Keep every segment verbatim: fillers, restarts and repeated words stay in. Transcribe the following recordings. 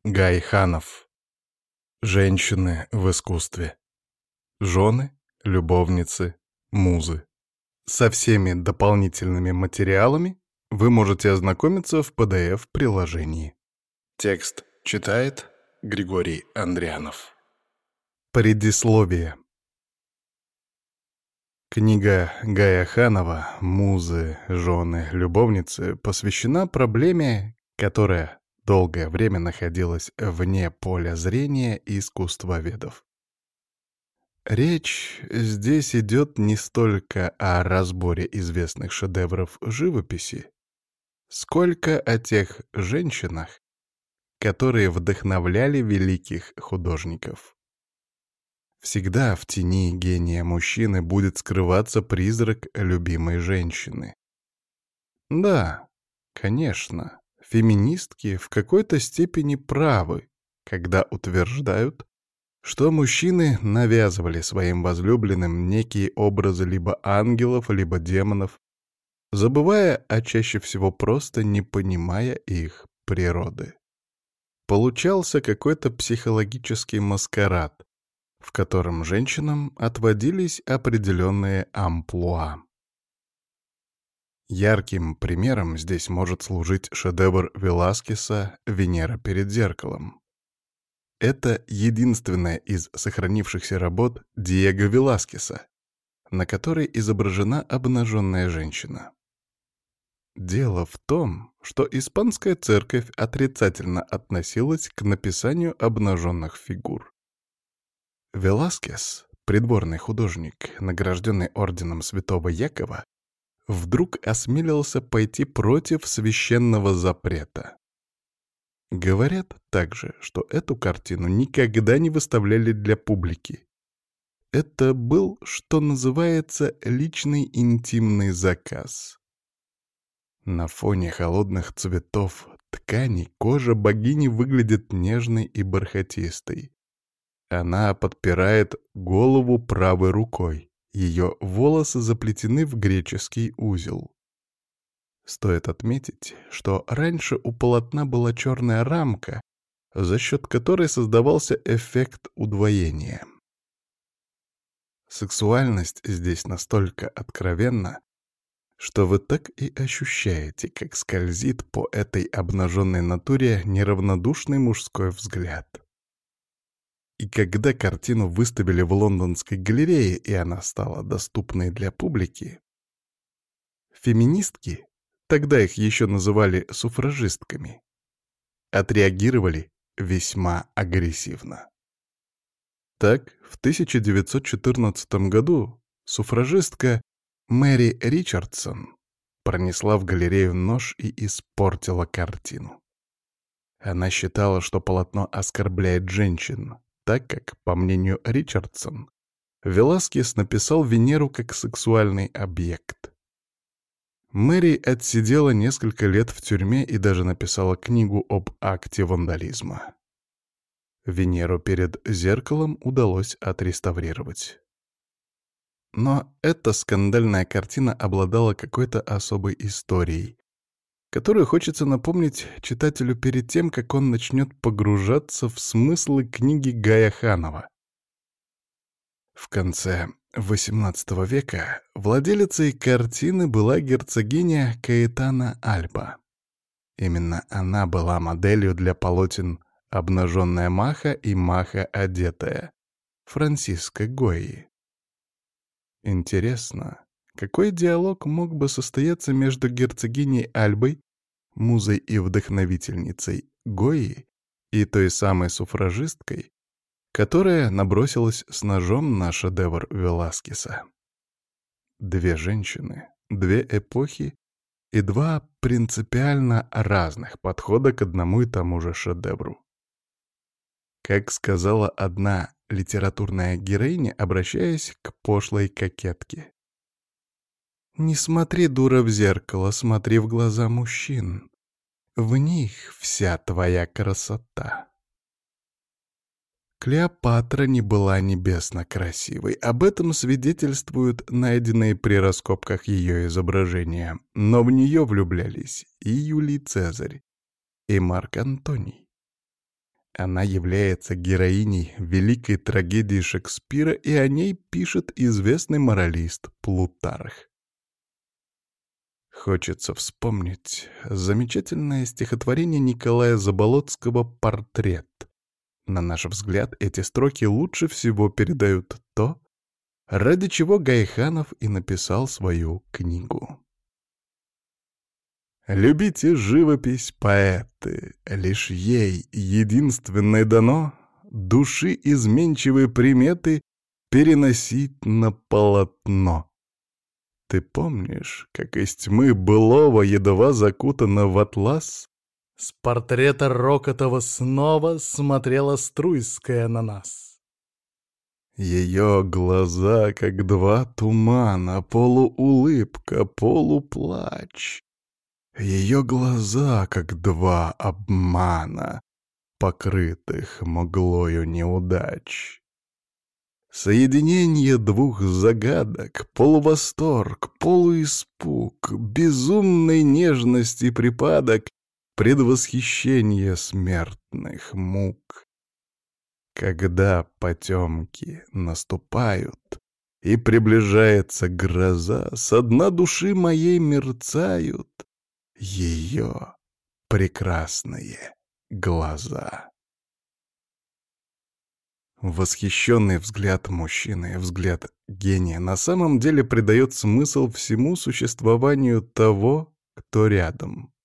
Гай Ханов. Женщины в искусстве. Жены, любовницы, музы. Со всеми дополнительными материалами вы можете ознакомиться в пи ди эф-приложении. Текст читает Григорий Андрианов. Предисловие. Книга Гая Ханова «Музы, жены, любовницы» посвящена проблеме, которая долгое время находилась вне поля зрения искусствоведов. Речь здесь идет не столько о разборе известных шедевров живописи, сколько о тех женщинах, которые вдохновляли великих художников. Всегда в тени гения мужчины будет скрываться призрак любимой женщины. Да, конечно, феминистки в какой-то степени правы, когда утверждают, что мужчины навязывали своим возлюбленным некие образы либо ангелов, либо демонов, забывая, а чаще всего просто не понимая их природы. Получался какой-то психологический маскарад, в котором женщинам отводились определенные амплуа. Ярким примером здесь может служить шедевр Веласкеса «Венера перед зеркалом». Это единственная из сохранившихся работ Диего Веласкеса, на которой изображена обнаженная женщина. Дело в том, что испанская церковь отрицательно относилась к написанию обнаженных фигур. Веласкес, придворный художник, награжденный орденом Святого Якова, вдруг осмелился пойти против священного запрета. Говорят также, что эту картину никогда не выставляли для публики. Это был, что называется, личный интимный заказ. На фоне холодных цветов ткани кожа богини выглядит нежной и бархатистой. Она подпирает голову правой рукой. Ее волосы заплетены в греческий узел. Стоит отметить, что раньше у полотна была черная рамка, за счет которой создавался эффект удвоения. Сексуальность здесь настолько откровенна, что вы так и ощущаете, как скользит по этой обнаженной натуре неравнодушный мужской взгляд. И когда картину выставили в лондонской галерее, и она стала доступной для публики, феминистки, тогда их еще называли суфражистками, отреагировали весьма агрессивно. Так, в тысяча девятьсот четырнадцатом году суфражистка Мэри Ричардсон пронесла в галерею нож и испортила картину. Она считала, что полотно оскорбляет женщин, так как, по мнению Ричардсон, Веласкес написал Венеру как сексуальный объект. Мэри отсидела несколько лет в тюрьме и даже написала книгу об акте вандализма. Венеру перед зеркалом удалось отреставрировать. Но эта скандальная картина обладала какой-то особой историей, которую хочется напомнить читателю перед тем, как он начнет погружаться в смыслы книги Гая Ханова. В конце восемнадцатого века владелицей картины была герцогиня Каэтана Альба. Именно она была моделью для полотен «Обнаженная Маха» и «Маха одетая» Франсиско Гойи. Интересно, какой диалог мог бы состояться между герцогиней Альбой, музой и вдохновительницей Гойи, и той самой суфражисткой, которая набросилась с ножом на шедевр Веласкеса? Две женщины, две эпохи и два принципиально разных подхода к одному и тому же шедевру. Как сказала одна литературная героиня, обращаясь к пошлой кокетке: «Не смотри, дура, в зеркало, смотри в глаза мужчин. В них вся твоя красота». Клеопатра не была небесно красивой, об этом свидетельствуют найденные при раскопках ее изображения, но в нее влюблялись и Юлий Цезарь, и Марк Антоний. Она является героиней великой трагедии Шекспира, и о ней пишет известный моралист Плутарх. Хочется вспомнить замечательное стихотворение Николая Заболоцкого «Портрет». На наш взгляд, эти строки лучше всего передают то, ради чего Гайханов и написал свою книгу. Любите живопись, поэты, лишь ей единственное дано души изменчивые приметы переносить на полотно. Ты помнишь, как из тьмы былого, едва закутана в атлас, с портрета Рокотова снова смотрела Струйская на нас? Ее глаза, как два тумана, полуулыбка, полуплач. Ее глаза, как два обмана, покрытых мглою неудач. Соединение двух загадок, полувосторг, полуиспуг, безумной нежности припадок, предвосхищение смертных мук. Когда потемки наступают, и приближается гроза, со дна души моей мерцают ее прекрасные глаза. Восхищенный взгляд мужчины, взгляд гения, на самом деле придает смысл всему существованию того, кто рядом.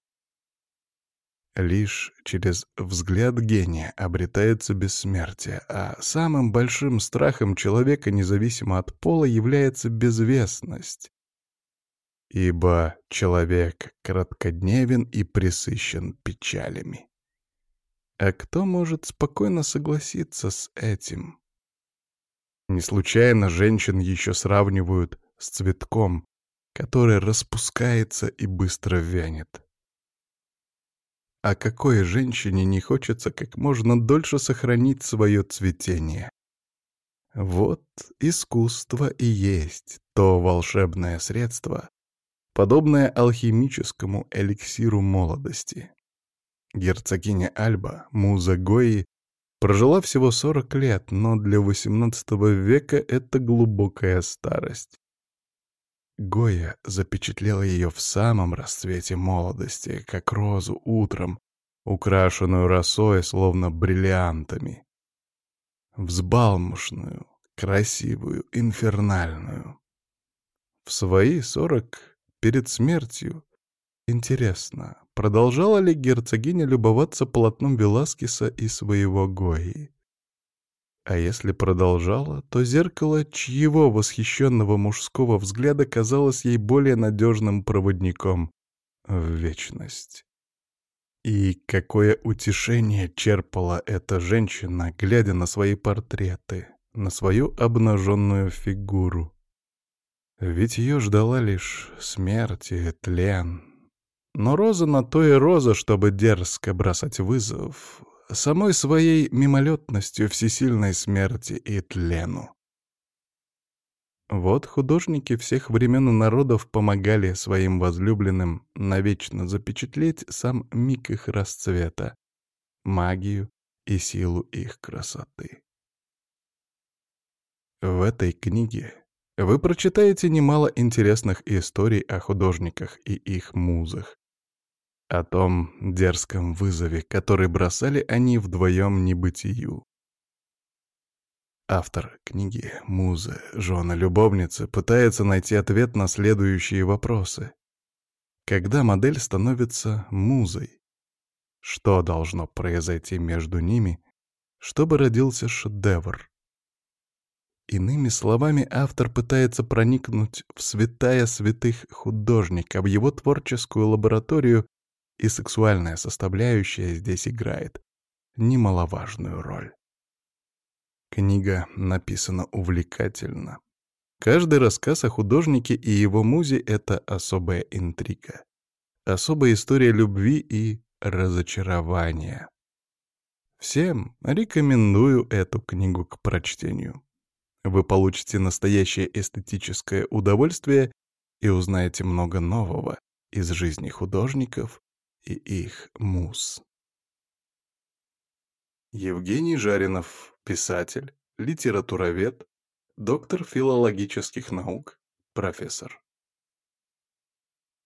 Лишь через взгляд гения обретается бессмертие, а самым большим страхом человека, независимо от пола, является безвестность. Ибо человек краткодневен и пресыщен печалями. А кто может спокойно согласиться с этим? Не случайно женщин еще сравнивают с цветком, который распускается и быстро вянет. А какой женщине не хочется как можно дольше сохранить свое цветение? Вот искусство и есть то волшебное средство, подобное алхимическому эликсиру молодости. Герцогиня Альба, муза Гойи, прожила всего сорок лет, но для восемнадцатого века это глубокая старость. Гойя запечатлела ее в самом расцвете молодости, как розу утром, украшенную росой, словно бриллиантами. Взбалмошную, красивую, инфернальную. В свои сорок перед смертью, интересно, продолжала ли герцогиня любоваться полотном Веласкеса и своего Гойи? А если продолжала, то зеркало чьего восхищенного мужского взгляда казалось ей более надежным проводником в вечность. И какое утешение черпала эта женщина, глядя на свои портреты, на свою обнаженную фигуру. Ведь ее ждала лишь смерть и тлен. Но роза на то и роза, чтобы дерзко бросать вызов самой своей мимолетностью всесильной смерти и тлену. Вот художники всех времен и народов помогали своим возлюбленным навечно запечатлеть сам миг их расцвета, магию и силу их красоты. В этой книге вы прочитаете немало интересных историй о художниках и их музах, о том дерзком вызове, который бросали они вдвоем небытию. Автор книги, муза, жена, любовница пытается найти ответ на следующие вопросы. Когда модель становится музой? Что должно произойти между ними, чтобы родился шедевр? Иными словами, автор пытается проникнуть в святая святых художника, в его творческую лабораторию, и сексуальная составляющая здесь играет немаловажную роль. Книга написана увлекательно. Каждый рассказ о художнике и его музе — это особая интрига, особая история любви и разочарования. Всем рекомендую эту книгу к прочтению. Вы получите настоящее эстетическое удовольствие и узнаете много нового из жизни художников и их муз. Евгений Жаринов, писатель, литературовед, доктор филологических наук, профессор.